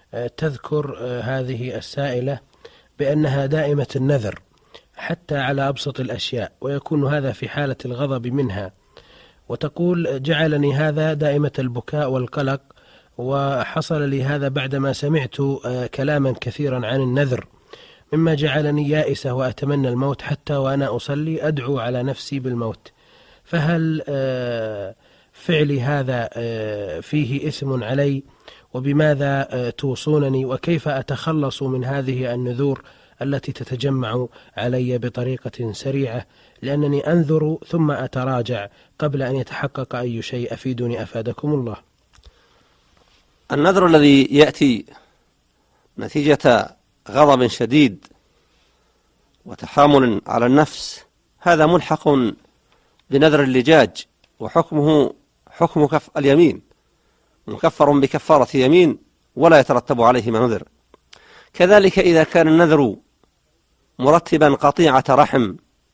تذكر هذه السائلة بأنها دائمة النذر حتى على أبسط الأشياء، ويكون هذا في حالة الغضب منها، وتقول: جعلني هذا دائمة البكاء والقلق، وحصل لي هذا بعدما سمعت كلاما كثيرا عن النذر، مما جعلني يائسة وأتمنى الموت، حتى وأنا أصلي أدعو على نفسي بالموت. فهل فعلي هذا فيه إثم علي؟ وبماذا توصونني؟ وكيف أتخلص من هذه النذور التي تتجمع علي بطريقة سريعة، لأنني أنذر ثم أتراجع قبل أن يتحقق أي شيء؟ أفيدني أفادكم الله. النذر الذي يأتي نتيجة غضب شديد وتحامل على النفس هذا ملحق بنذر اللجاج، وحكمه حكم اليمين، مكفر بكفارة يمين ولا يترتب عليه ما نذر. كذلك إذا كان النذر مرتبا قطيعة رحم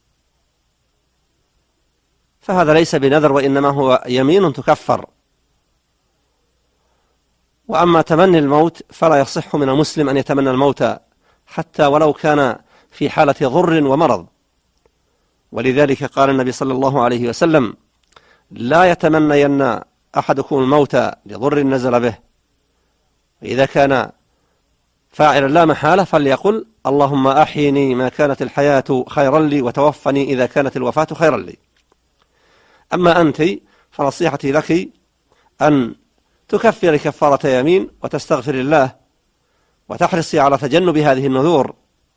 فهذا ليس بنذر، وإنما هو يمين تكفر. وأما تمني الموت فلا يصح من المسلم أن يتمنى الموت حتى ولو كان في حالة ضر ومرض، ولذلك قال النبي صلى الله عليه وسلم: لا يتمنين أحدكم الموت لضر نزل به، إذا كان فاعلا لا محالة فليقل: اللهم أحيني ما كانت الحياة خيرا لي، وتوفني إذا كانت الوفاة خيرا لي. أما أنت فنصيحتي لك أن تكفر كفارة يمين وتستغفر الله وتحرصي على تجنب هذه النذور.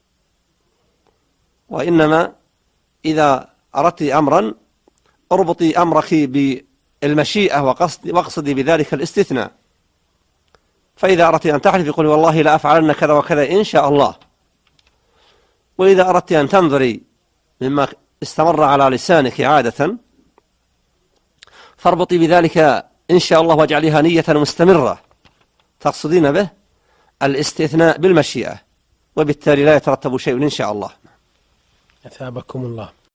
وإنما إذا أردت أمرا اربطي أمرك بالمشيئة واقصدي بذلك الاستثناء. فإذا أردت أن تحلف قولي والله لا أفعلن كذا وكذا إن شاء الله. وإذا أردت أن تنظري مما استمر على لسانك عادة فاربطي بذلك إن شاء الله واجعلها نية مستمرة تقصدين به الاستثناء بالمشيئة، وبالتالي لا يترتب شيء إن شاء الله. أثابكم الله.